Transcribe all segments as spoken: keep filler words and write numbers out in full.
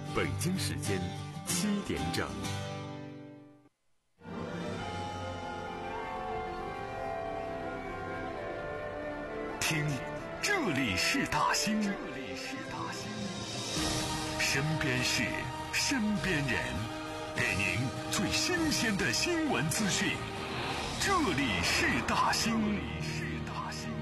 北京时间七点整。听，这里是大兴，这里是大兴，身边事，身边人，给您最新鲜的新闻资讯。这里是大兴，这里是大兴。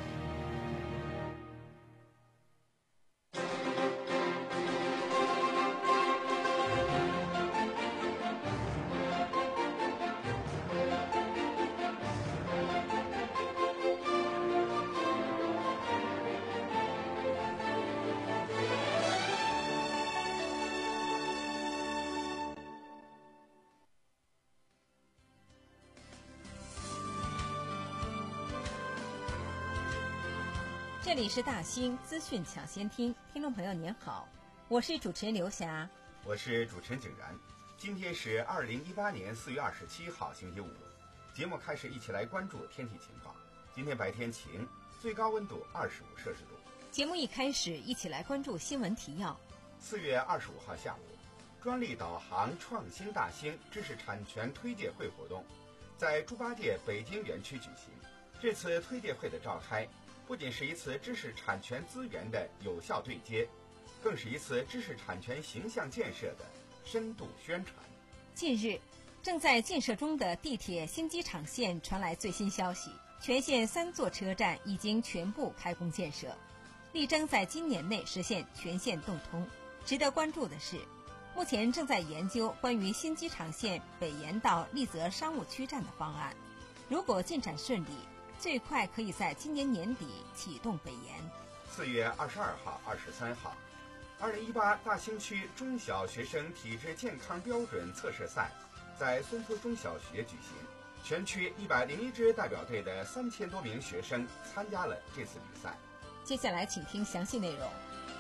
这里是大兴资讯抢先听，听众朋友您好，我是主持人刘霞， 我是主持人景然。今天是二零一八年四月二十七号星期五，节目开始，一起来关注天气情况。今天白天晴，最高温度二十五摄氏度。 节目一开始，一起来关注新闻提要。 四月二十五号下午，专利导航创新大兴知识产权推介会活动在猪八戒北京园区举行。这次推介会的召开，不仅是一次知识产权资源的有效对接，更是一次知识产权形象建设的深度宣传。 近日，正在建设中的地铁新机场线传来最新消息，全线三座车站已经全部开工建设，力争在今年内实现全线动通。值得关注的是，目前正在研究关于新机场线北延到丽泽商务区站的方案，如果进展顺利，最快可以在今年年底启动北延。 四月二十二号、二十三号，二零一八大兴区中小学生体质健康标准测试赛在松坡中小学举行。全区一百零一支代表队的三千多名学生参加了这次比赛。 接下来，请听详细内容。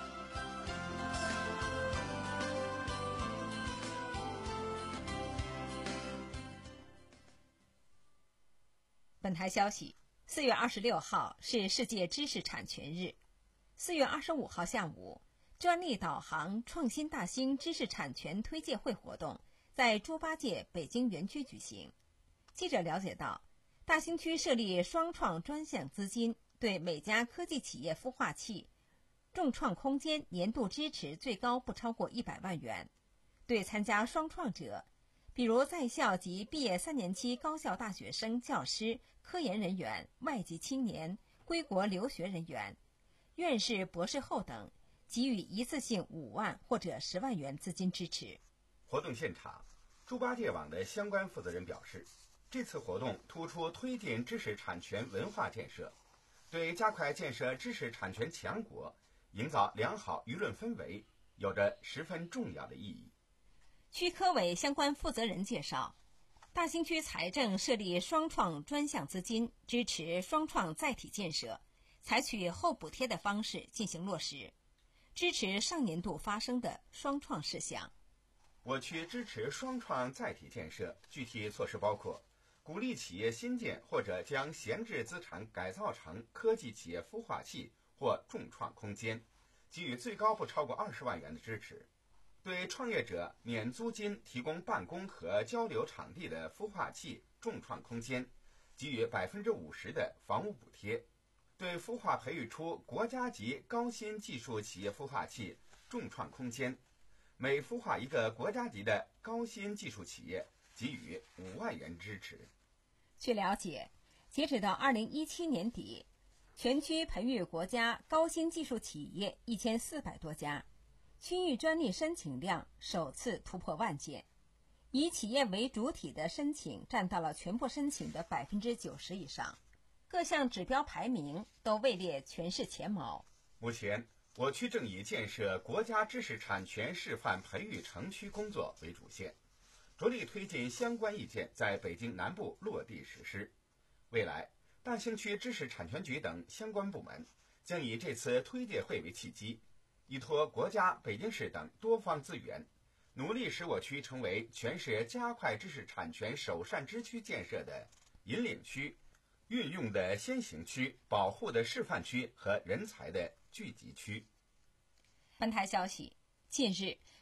本台消息。四月二十六号是世界知识产权日。四月二十五号下午，专利导航创新大兴知识产权推介会活动在猪八戒北京园区举行。记者了解到，大兴区设立双创专项资金，对每家科技企业孵化器众创空间年度支持最高不超过一百万元。对参加双创者，比如在校及毕业三年期高校大学生、教师、科研人员、外籍青年、归国留学人员、院士、博士后等，给予一次性五万或者十万元资金支持。 活动现场，猪八戒网的相关负责人表示，这次活动突出推进知识产权文化建设，对加快建设知识产权强国、营造良好舆论氛围有着十分重要的意义。 区科委相关负责人介绍，大兴区财政设立双创专项资金，支持双创载体建设，采取后补贴的方式进行落实，支持上年度发生的双创事项。 我区支持双创载体建设，具体措施包括鼓励企业新建或者将闲置资产改造成科技企业孵化器或众创空间，给予最高不超过二十万元的支持。对创业者免租金提供办公和交流场地的孵化器众创空间，给予百分之五十的房屋补贴；对孵化培育出国家级高新技术企业孵化器众创空间，每孵化一个国家级的高新技术企业，给予五万元支持。 据了解，截止到二零一七年底，全区培育国家高新技术企业一千四百多家。区域专利申请量首次突破万件，以企业为主体的申请占到了全部申请的百分之九十以上，各项指标排名都位列全市前茅。 目前，我区正以建设国家知识产权示范培育城区工作为主线，着力推进相关意见在北京南部落地实施。未来，大兴区知识产权局等相关部门将以这次推介会为契机，依托国家、北京市等多方资源，努力使我区成为全市加快知识产权首善之区建设的引领区、运用的先行区、保护的示范区和人才的聚集区。 本台消息，近日，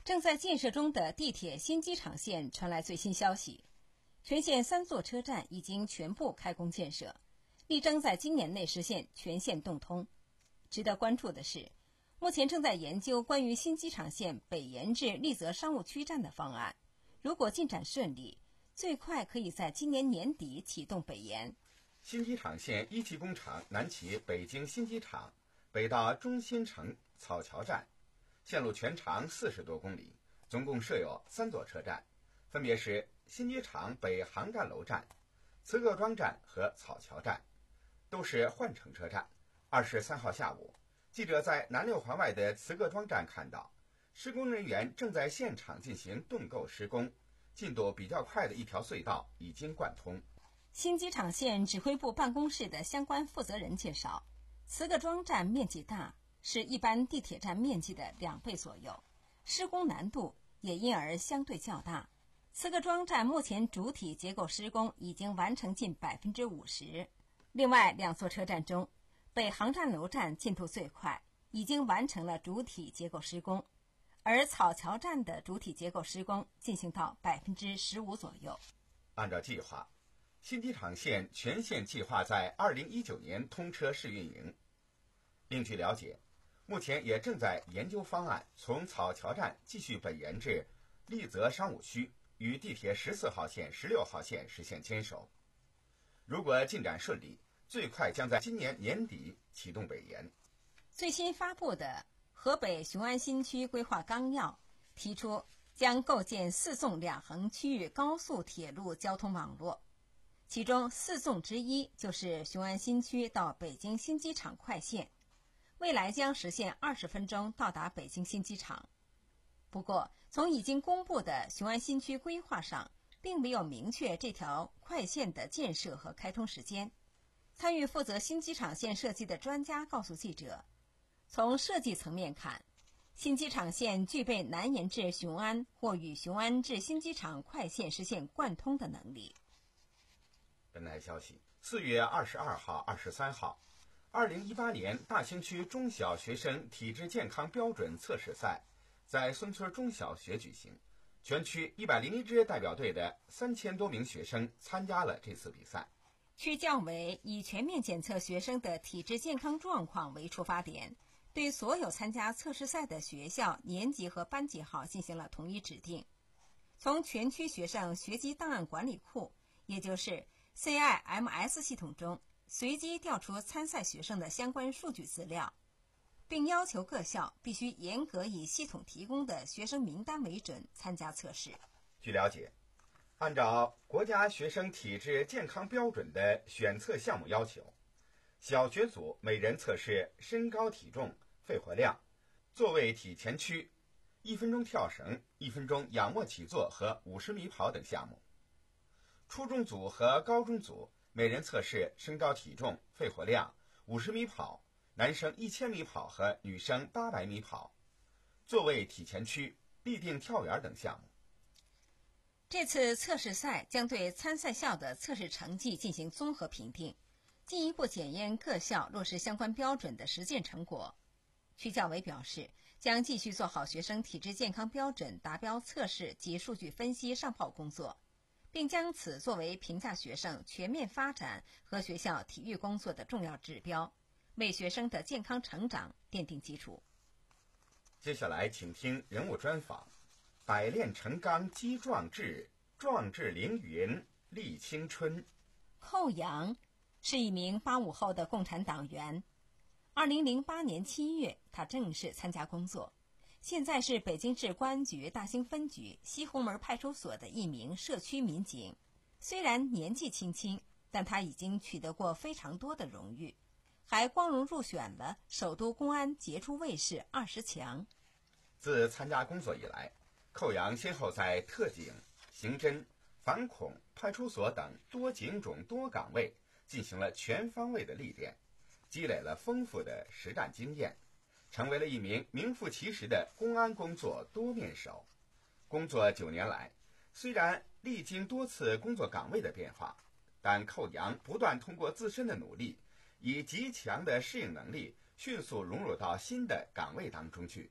正在建设中的地铁新机场线传来最新消息，全线三座车站已经全部开工建设，力争在今年内实现全线动通。值得关注的是，目前正在研究关于新机场线北延至丽泽商务区站的方案，如果进展顺利，最快可以在今年年底启动北延。 新机场线一期工程南起北京新机场，北到中心城草桥站，线路全长四十多公里，总共设有三座车站，分别是新机场北航站楼站、慈各庄站和草桥站，都是换乘车站。二十三号下午，记者在南六环外的慈各庄站看到，施工人员正在现场进行盾构施工，进度比较快的一条隧道已经贯通。 新机场线指挥部办公室的相关负责人介绍，慈各庄站面积大，是一般地铁站面积的两倍左右，施工难度也因而相对较大。慈各庄站目前主体结构施工已经完成近百分之五十。另外两座车站中，北航站楼站进度最快，已经完成了主体结构施工，而草桥站的主体结构施工进行到百分之十五左右。 按照计划，新机场线全线计划在二零一九年通车试运营。另据了解，目前也正在研究方案，从草桥站继续北延至丽泽商务区，与地铁十四号线、十六号线实现牵手。如果进展顺利，最快将在今年年底启动北延。 最新发布的河北雄安新区规划纲要提出，将构建四纵两横区域高速铁路交通网络，其中四纵之一就是雄安新区到北京新机场快线，未来将实现二十分钟到达北京新机场。不过，从已经公布的雄安新区规划上，并没有明确这条快线的建设和开通时间。参与负责新机场线设计的专家告诉记者，从设计层面看，新机场线具备南延至雄安或与雄安至新机场快线实现贯通的能力。 本台消息，四月二十二号、二十三号，二零一八年大兴区中小学生体质健康标准测试赛在孙村中小学举行，全区一百零一支代表队的三千多名学生参加了这次比赛。 区教委以全面检测学生的体质健康状况为出发点，对所有参加测试赛的学校、年级和班级号进行了统一指定。从全区学生学籍档案管理库，也就是 C I M S 系统中随机调出参赛学生的相关数据资料，并要求各校必须严格以系统提供的学生名单为准参加测试。 据了解，按照国家学生体质健康标准的选测项目要求，小学组每人测试身高体重、肺活量、座位体前屈、一分钟跳绳、一分钟仰卧起坐和五十米跑等项目。初中组和高中组每人测试身高体重、肺活量、五十米跑、男生一千米跑和女生八百米跑、座位体前屈、立定跳远等项目。 这次测试赛将对参赛校的测试成绩进行综合评定，进一步检验各校落实相关标准的实践成果。区教委表示，将继续做好学生体质健康标准达标测试及数据分析上报工作，并将此作为评价学生全面发展和学校体育工作的重要指标，为学生的健康成长奠定基础。 接下来请听人物专访。百炼成钢积壮志，壮志凌云立青春。 寇扬是一名八五后的共产党员。二零零八年七月，他正式参加工作，现在是北京市公安局大兴分局西红门派出所的一名社区民警。虽然年纪轻轻，但他已经取得过非常多的荣誉，还光荣入选了首都公安杰出卫士二十强。 自参加工作以来，寇扬先后在特警、刑侦、反恐、派出所等多警种多岗位进行了全方位的历练，积累了丰富的实战经验，成为了一名名副其实的公安工作多面手。工作九年来，虽然历经多次工作岗位的变化，但寇扬不断通过自身的努力，以极强的适应能力迅速融入到新的岗位当中去。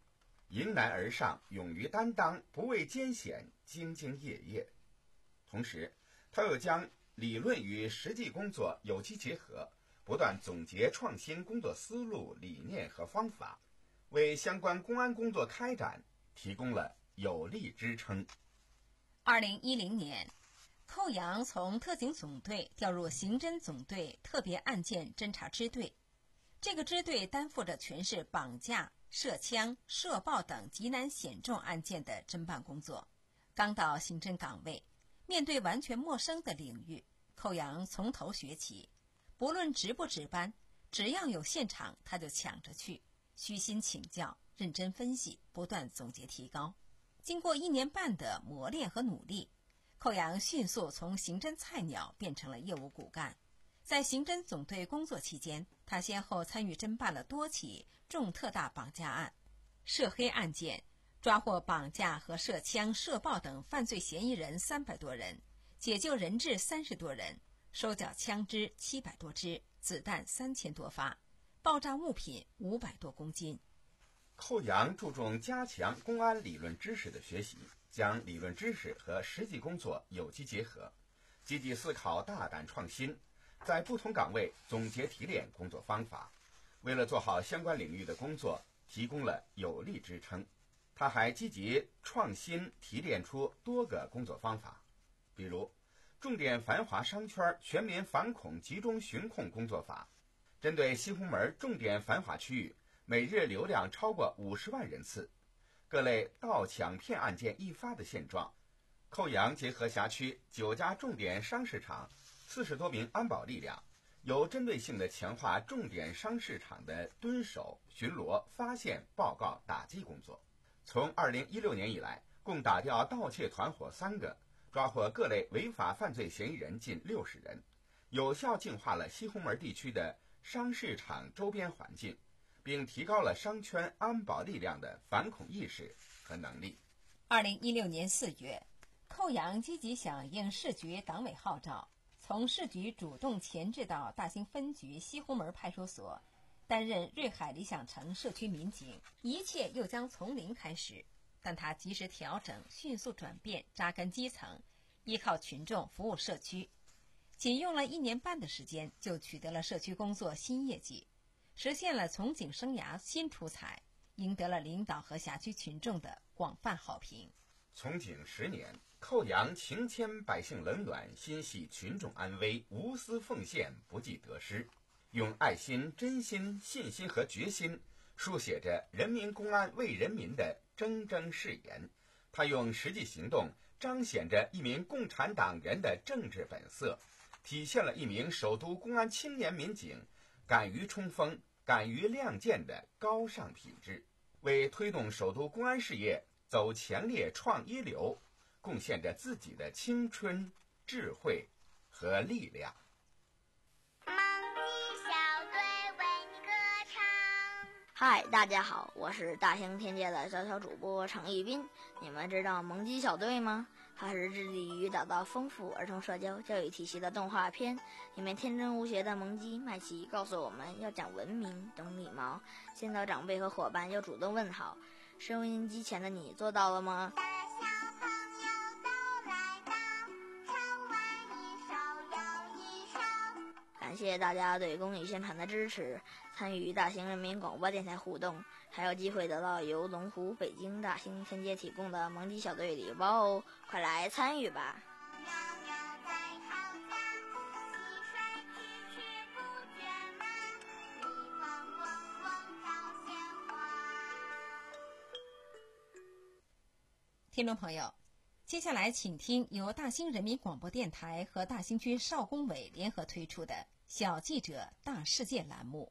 迎难而上，勇于担当，不畏艰险，兢兢业业。同时，他又将理论与实际工作有机结合，不断总结创新工作思路、理念和方法，为相关公安工作开展提供了有力支撑。 二零一零年，寇阳从特警总队调入刑侦总队特别案件侦查支队。这个支队担负着全市绑架、涉枪、涉暴等极难险重案件的侦办工作。刚到刑侦岗位，面对完全陌生的领域，寇阳从头学起，不论值不值班，只要有现场他就抢着去，虚心请教，认真分析，不断总结提高。经过一年半的磨练和努力，寇阳迅速从刑侦菜鸟变成了业务骨干。在刑侦总队工作期间，他先后参与侦办了多起重特大绑架案、涉黑案件，抓获绑架和涉枪、涉暴等犯罪嫌疑人三百多人，解救人质三十多人，收缴枪支七百多支，子弹三千多发，爆炸物品五百多公斤。 寇阳注重加强公安理论知识的学习，将理论知识和实际工作有机结合，积极思考，大胆创新，在不同岗位总结提炼工作方法，为了做好相关领域的工作提供了有力支撑。他还积极创新提炼出多个工作方法，比如重点繁华商圈全民反恐集中巡控工作法，针对西红门重点繁华区域每日流量超过五十万人次，各类盗抢骗案件易发的现状，寇阳结合辖区九家重点商市场四十多名安保力量，有针对性地强化重点商市场的蹲守、巡逻、发现、报告、打击工作。从二零一六年以来，共打掉盗窃团伙三个，抓获各类违法犯罪嫌疑人近六十人，有效净化了西红门地区的商市场周边环境，并提高了商圈安保力量的反恐意识和能力。 二零一六年四月，寇阳积极响应市局党委号召，从市局主动前置到大兴分局西红门派出所，担任瑞海理想城社区民警，一切又将从零开始。但他及时调整，迅速转变，扎根基层，依靠群众服务社区。仅用了一年半的时间，就取得了社区工作新业绩，实现了从警生涯新出彩，赢得了领导和辖区群众的广泛好评。 从警十年，寇阳情牵百姓冷暖，心系群众安危，无私奉献，不计得失，用爱心、真心、信心和决心书写着人民公安为人民的铮铮誓言。他用实际行动彰显着一名共产党人的政治本色，体现了一名首都公安青年民警敢于冲锋、敢于亮剑的高尚品质，为推动首都公安事业走前列、创一流贡献着自己的青春、智慧和力量。 嗨，大家好，我是大兴天界的小小主播程一斌。你们知道萌鸡小队吗？它是致力于打造丰富儿童社交教育体系的动画片。里面天真无邪的萌鸡麦琪告诉我们要讲文明、懂礼貌，见到长辈和伙伴要主动问好。收音机前的你做到了吗？感谢大家对公益宣传的支持，参与大兴人民广播电台互动，还有机会得到由龙湖北京大兴天街提供的萌鸡小队礼包哦，快来参与吧！ 听众朋友，接下来请听由大兴人民广播电台和大兴区少工委联合推出的小记者大世界栏目。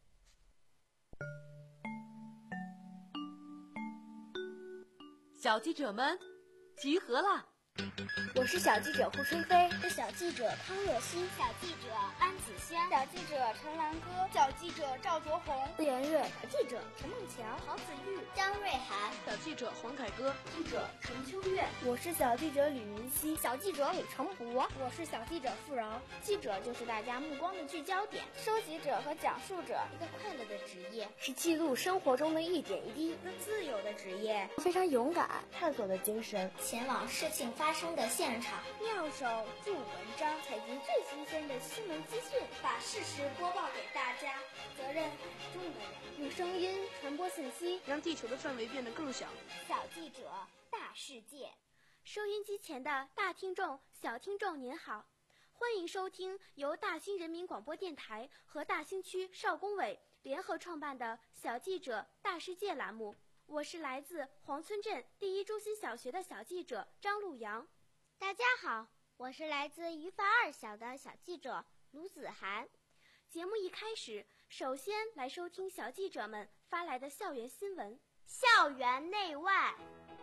小记者们集合了， 我是小记者胡春飞， 是小记者康若曦， 小记者安子轩， 小记者陈兰歌， 小记者赵卓红， tư妍月， 小记者陈梦乔， 曹子玉， 张瑞涵， 小记者黄凯歌， 记者陈秋月。 我是小记者吕云熙， 小记者李成博， 我是小记者付饶。 记者就是大家目光的聚焦点， 收集者和讲述者，一个快乐的职业， 是记录生活中的一点一滴， 一个自由的职业， 非常勇敢，探索的精神， 前往事情发生的现场， 妙手著文章，采集最新鲜的新闻资讯， 把事实播报给大家。责任很重的人， 用声音传播信息， 让地球的范围变得更小。 小记者，大世界。 收音机前的大听众、小听众您好，欢迎收听由大兴人民广播电台和大兴区少工委联合创办的小记者大世界栏目。我是来自黄村镇第一中心小学的小记者张路阳。 大家好，我是来自榆发二小的小记者卢子涵。 节目一开始，首先来收听小记者们发来的校园新闻。 校园内外。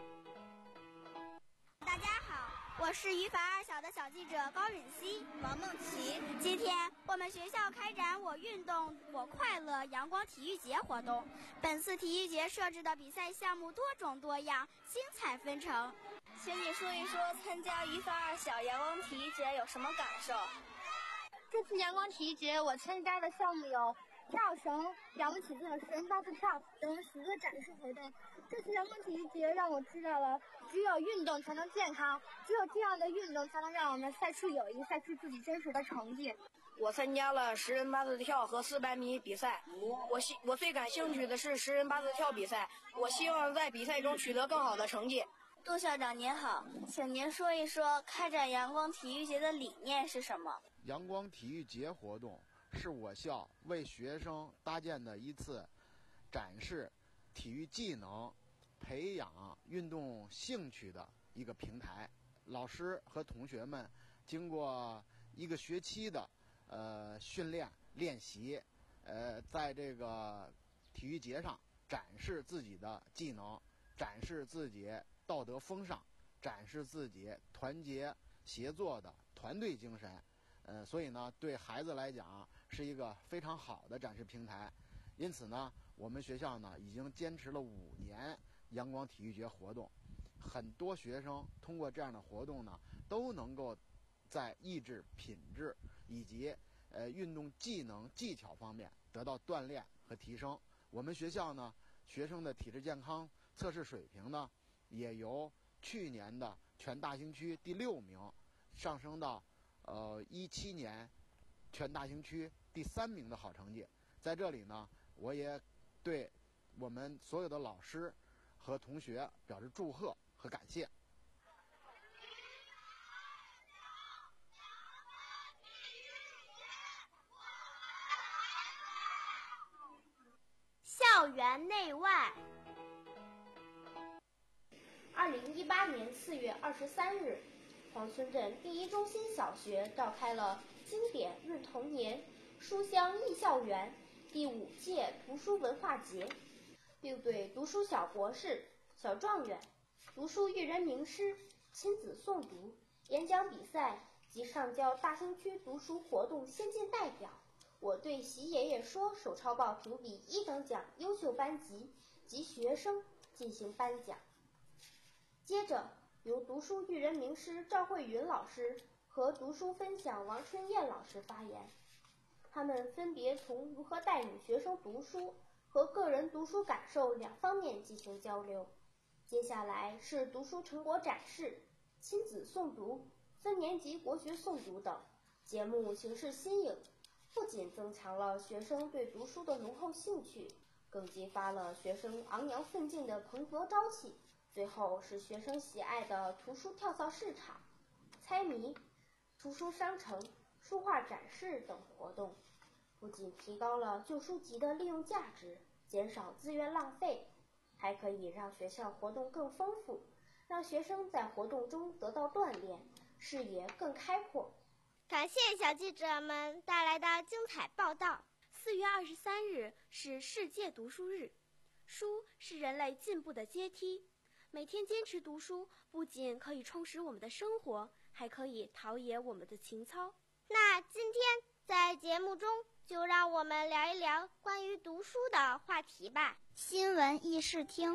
大家好，我是榆发二小的小记者高允熙、王梦琪。今天我们学校开展我运动我快乐阳光体育节活动。本次体育节设置的比赛项目多种多样，精彩纷呈。 请你说一说参加榆发二小阳光体育节有什么感受？ 这次阳光体育节我参加的项目有跳绳、仰卧起坐、十人八字跳等十个展示活动。这次阳光体育节让我知道了，只有运动才能健康，只有这样的运动才能让我们赛出友谊，赛出自己真实的成绩。 我参加了十人八字跳和四百米比赛，我希我最感兴趣的是十人八字跳比赛，我希望在比赛中取得更好的成绩。 杜校长您好，请您说一说开展阳光体育节的理念是什么？ 阳光体育节活动是我校为学生搭建的一次展示体育技能、培养运动兴趣的一个平台。老师和同学们经过一个学期的呃训练练习，呃，在这个体育节上展示自己的技能，展示自己道德风尚，展示自己团结协作的团队精神。呃，所以呢，对孩子来讲是一个非常好的展示平台。因此呢，我们学校呢已经坚持了五年阳光体育节活动，很多学生通过这样的活动呢，都能够在意志品质以及呃运动技能技巧方面得到锻炼和提升。我们学校呢，学生的体质健康测试水平呢，也由去年的全大兴区第六名上升到呃一七年全大兴区第三名的好成绩。在这里呢，我也对我们所有的老师和同学表示祝贺和感谢。 校园内外。 二零一八年四月二十三日，黄村镇第一中心小学召开了经典润童年、书香忆校园第五届读书文化节，六对读书小博士、小状元、读书育人名师亲子诵读、演讲比赛及上交大兴区读书活动先进代表，我对习爷爷说手抄报评比一等奖优秀班级及学生进行颁奖。接着由读书育人名师赵慧云老师和读书分享王春燕老师发言，他们分别从如何带领学生读书和个人读书感受两方面进行交流。接下来是读书成果展示、亲子诵读、分年级国学诵读等，节目形式新颖，不仅增强了学生对读书的浓厚兴趣，更激发了学生昂扬奋进的蓬勃朝气。最后是学生喜爱的图书跳蚤市场、猜谜、图书商城、书画展示等活动，不仅提高了旧书籍的利用价值，减少资源浪费，还可以让学校活动更丰富，让学生在活动中得到锻炼，视野更开阔。 感谢小记者们带来的精彩报道。 四月二十三日是世界读书日，书是人类进步的阶梯。 每天坚持读书，不仅可以充实我们的生活，还可以陶冶我们的情操。 那今天在节目中，就让我们聊一聊关于读书的话题吧。新闻议事厅，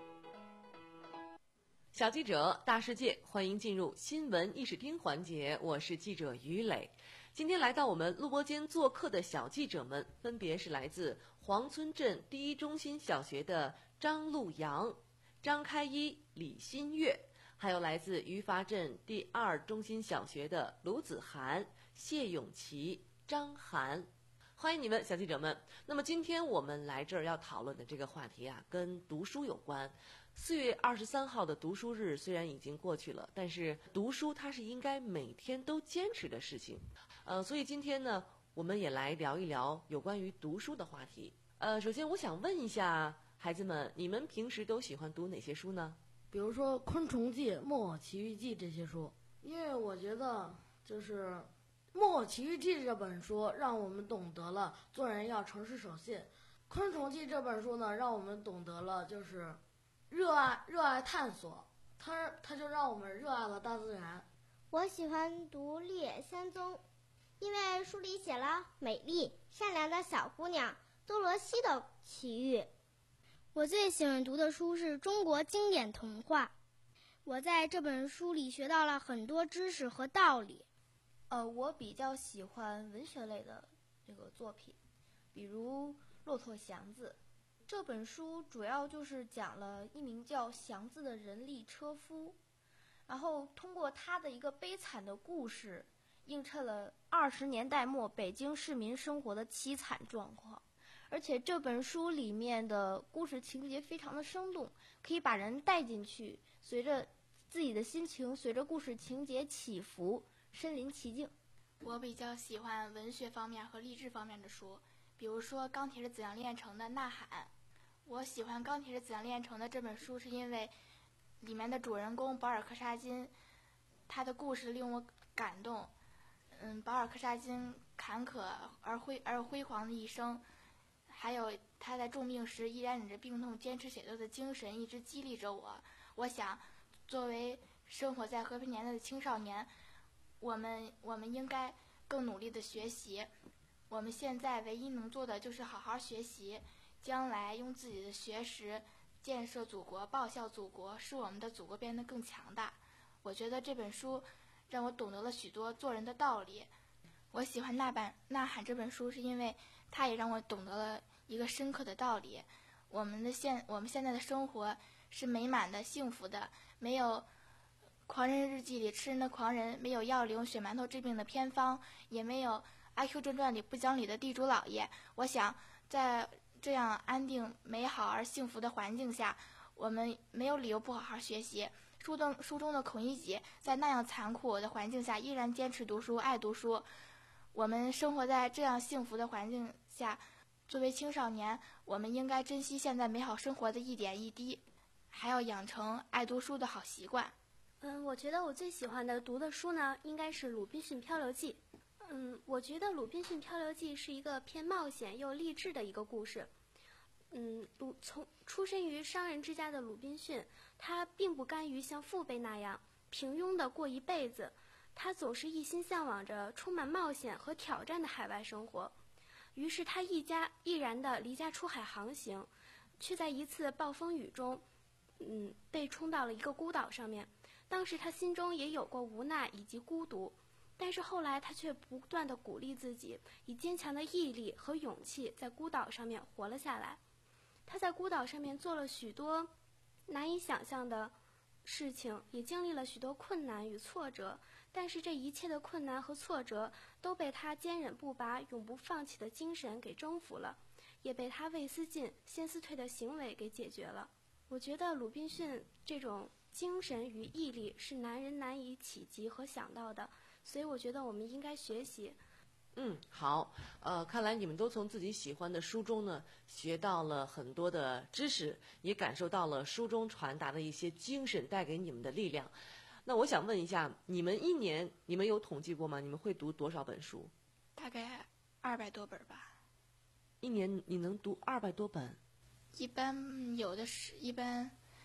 小记者大世界，欢迎进入新闻议事厅环节，我是记者于磊。今天来到我们录播间做客的小记者们，分别是来自黄村镇第一中心小学的张路阳、张开一、李新月，还有来自于筏镇第二中心小学的卢子涵、谢永琪、张涵。欢迎你们，小记者们。那么今天我们来这儿要讨论的这个话题啊，跟读书有关。四月二十三号的读书日虽然已经过去了，但是读书它是应该每天都坚持的事情。呃，所以今天呢，我们也来聊一聊有关于读书的话题。呃，首先我想问一下孩子们，你们平时都喜欢读哪些书呢？ 比如说《昆虫记》《木偶奇遇记》这些书，因为我觉得就是《木偶奇遇记》这本书让我们懂得了做人要诚实守信，《昆虫记》这本书呢让我们懂得了就是热爱热爱探索，它它就让我们热爱了大自然。 我喜欢读《绿野仙踪》，因为书里写了美丽善良的小姑娘多罗西的奇遇。 我最喜欢读的书是中国经典童话，我在这本书里学到了很多知识和道理。 呃，我比较喜欢文学类的这个作品，比如《骆驼祥子》。这本书主要就是讲了一名叫祥子的人力车夫，然后通过他的一个悲惨的故事，映衬了二十年代末北京市民生活的凄惨状况。而且这本书里面的故事情节非常的生动，可以把人带进去，随着自己的心情，随着故事情节起伏，身临其境。 我比较喜欢文学方面和励志方面的书，比如说《钢铁是怎样炼成的》《呐喊》。我喜欢《钢铁是怎样炼成的》这本书，是因为里面的主人公保尔柯察金，他的故事令我感动。嗯，保尔柯察金坎坷而辉而辉煌的一生，还有他在重病时依然忍着病痛坚持写作的精神，一直激励着我。我想，作为生活在和平年代的青少年，我们我们应该更努力的学习。我们现在唯一能做的就是好好学习，将来用自己的学识建设祖国，报效祖国，使我们的祖国变得更强大。我觉得这本书让我懂得了许多做人的道理。我喜欢《呐喊》呐喊这本书，是因为它也让我懂得了一个深刻的道理。我们的现我们现在的生活是美满的、幸福的，没有狂人日记里吃人的狂人，没有药里用血馒头治病的偏方，也没有阿 Q 正传里不讲理的地主老爷。我想在这样安定美好而幸福的环境下，我们没有理由不好好学习。书中书中的孔乙己在那样残酷的环境下依然坚持读书，爱读书。我们生活在这样幸福的环境下，作为青少年，我们应该珍惜现在美好生活的一点一滴，还要养成爱读书的好习惯。 嗯，我觉得我最喜欢的读的书呢，应该是《鲁滨逊漂流记》。嗯，我觉得《鲁滨逊漂流记》是一个偏冒险又励志的一个故事。嗯，鲁从出身于商人之家的鲁滨逊，他并不甘于像父辈那样平庸地过一辈子，他总是一心向往着充满冒险和挑战的海外生活。于是他一家毅然地离家出海航行，却在一次暴风雨中，嗯，被冲到了一个孤岛上面。当时他心中也有过无奈以及孤独，但是后来他却不断地鼓励自己，以坚强的毅力和勇气在孤岛上面活了下来。他在孤岛上面做了许多难以想象的事情，也经历了许多困难与挫折，但是这一切的困难和挫折都被他坚忍不拔、永不放弃的精神给征服了，也被他未思进先思退的行为给解决了。我觉得鲁滨逊这种精神与毅力是男人难以企及和想到的，所以我觉得我们应该学习。 嗯，好，呃，看来你们都从自己喜欢的书中呢学到了很多的知识，也感受到了书中传达的一些精神带给你们的力量。那我想问一下，你们一年你们有统计过吗？你们会读多少本书？ 大概二百多本吧。 一年你能读二百多本？ 一般有的是，一般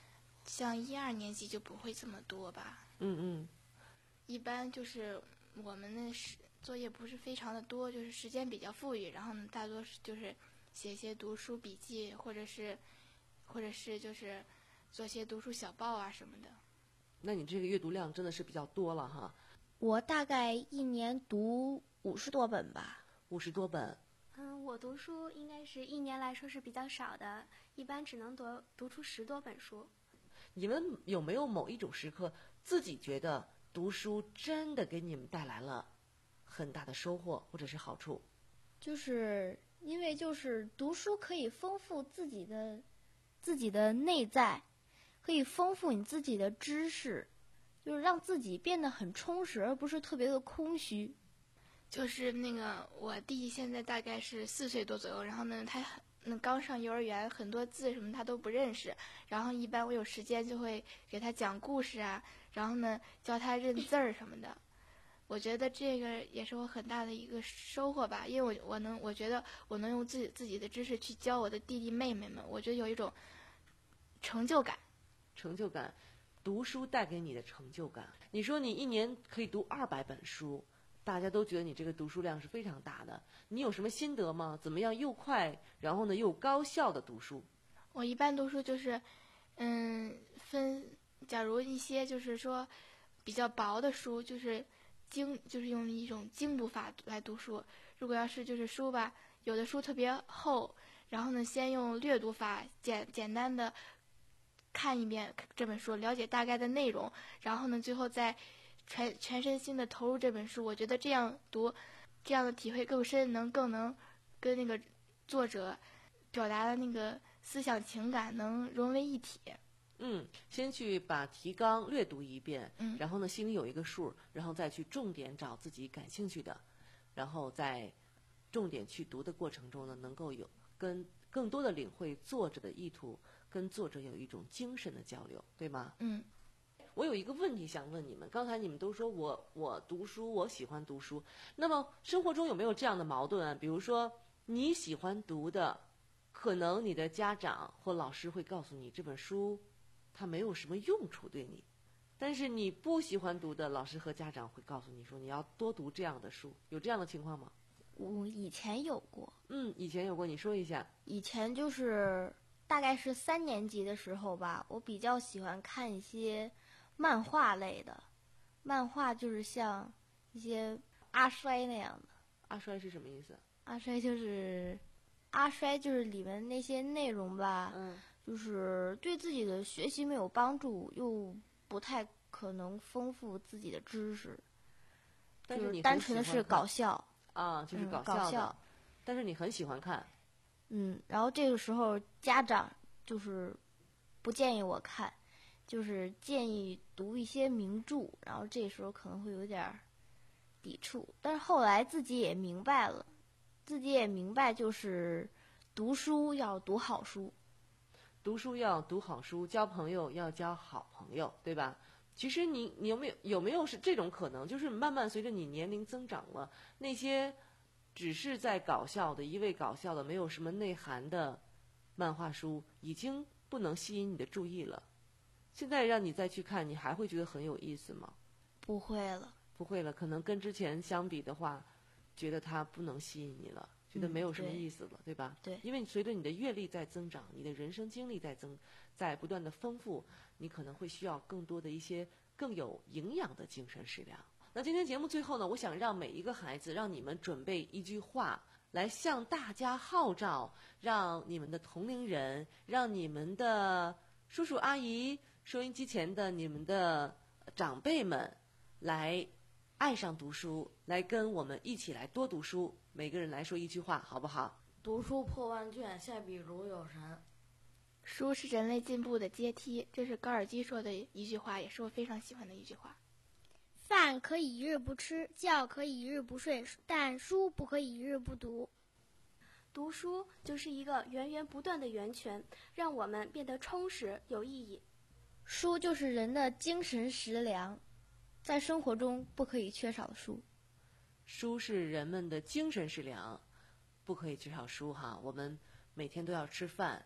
像一二年级就不会这么多吧。 嗯嗯。 一般就是我们的作业不是非常的多，就是时间比较富裕，然后呢，大多是就是写些读书笔记，或者是，或者是就是做些读书小报啊什么的。 那你这个阅读量真的是比较多了哈。 我大概一年读五十多本吧。 五十多本。 嗯，我读书应该是一年来说是比较少的，一般只能读读出十多本书。 你们有没有某一种时刻自己觉得读书真的给你们带来了很大的收获或者是好处？ 就是因为就是读书可以丰富自己的自己的内在，可以丰富你自己的知识，就是让自己变得很充实，而不是特别的空虚。 就是那个我弟现在大概是四岁多左右，然后呢，他那刚上幼儿园，很多字什么他都不认识，然后一般我有时间就会给他讲故事啊，然后呢教他认字儿什么的。我觉得这个也是我很大的一个收获吧，因为我我能我觉得我能用自己自己的知识去教我的弟弟妹妹们，我觉得有一种成就感。 成就感，读书带给你的成就感。你说你一年可以读二百本书，大家都觉得你这个读书量是非常大的。你有什么心得吗？怎么样又快，然后呢又高效的读书？ 我一般读书就是，嗯，分，假如一些就是说比较薄的书，就是精，就是用一种精读法来读书。如果要是就是书吧，有的书特别厚，然后呢先用略读法简简单的看一遍这本书，了解大概的内容，然后呢最后再全全身心的投入这本书。我觉得这样读，这样的体会更深，能更能跟那个作者表达的那个思想情感能融为一体。 嗯，先去把提纲略读一遍， 嗯， 然后呢心里有一个数，然后再去重点找自己感兴趣的，然后在重点去读的过程中呢，能够有跟更多的领会作者的意图，跟作者有一种精神的交流，对吗？ 嗯。 我有一个问题想问你们，刚才你们都说我我读书，我喜欢读书，那么生活中有没有这样的矛盾啊？比如说你喜欢读的，可能你的家长或老师会告诉你这本书它没有什么用处对你，但是你不喜欢读的，老师和家长会告诉你说你要多读这样的书，有这样的情况吗？ 我以前有过。 嗯，以前有过，你说一下。 以前就是大概是三年级的时候吧，我比较喜欢看一些漫画类的，漫画就是像一些阿衰那样的。 阿衰是什么意思？ 阿衰就是阿衰就是里面那些内容吧， 嗯， 就是对自己的学习没有帮助，又不太可能丰富自己的知识， 但是你单纯的是搞笑啊，就是搞笑的、嗯、搞笑， 但是你很喜欢看。 嗯，然后这个时候家长就是不建议我看，就是建议读一些名著，然后这时候可能会有点抵触，但是后来自己也明白了，自己也明白就是读书要读好书， 读书要读好书，交朋友要交好朋友，对吧？其实你你有没有有没有是这种可能，就是慢慢随着你年龄增长了，那些只是在搞笑的一味搞笑的没有什么内涵的漫画书已经不能吸引你的注意了，现在让你再去看，你还会觉得很有意思吗？ 不会了， 不会了，可能跟之前相比的话，觉得它不能吸引你了，觉得没有什么意思了， 嗯、 对, 对吧？ 对， 因为随着你的阅历在增长，你的人生经历在增，在不断的丰富，你可能会需要更多的一些更有营养的精神食粮。那今天节目最后呢，我想让每一个孩子，让你们准备一句话来向大家号召，让你们的同龄人，让你们的叔叔阿姨，收音机前的你们的长辈们来爱上读书，来跟我们一起来多读书。每个人来说一句话，好不好？ 读书破万卷，下笔如有神。 书是人类进步的阶梯，这是高尔基说的一句话，也是我非常喜欢的一句话。 饭可以一日不吃，觉可以一日不睡，但书不可以一日不读。 读书就是一个源源不断的源泉，让我们变得充实有意义。 书就是人的精神食粮，在生活中不可以缺少的书。 书是人们的精神食粮，不可以缺少书哈。我们每天都要吃饭，但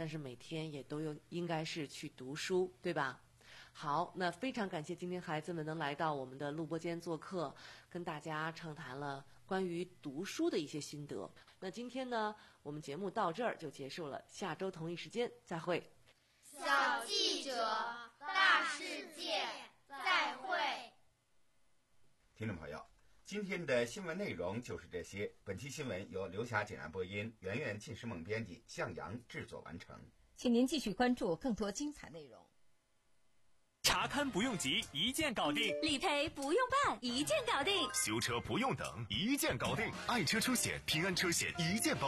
但是每天也都有应该是去读书，对吧？好，那非常感谢今天孩子们能来到我们的录播间做客，跟大家畅谈了关于读书的一些心得。那今天呢，我们节目到这儿就结束了，下周同一时间再会。 小记者，大世界，再会。 听众朋友，今天的新闻内容就是这些。本期新闻由刘霞简然播音，圆圆、晋时梦编辑，向阳制作完成。 请您继续关注更多精彩内容。 查勘不用急，一键搞定； 理赔不用办，一键搞定； 修车不用等，一键搞定。爱车出险，平安车险一键保。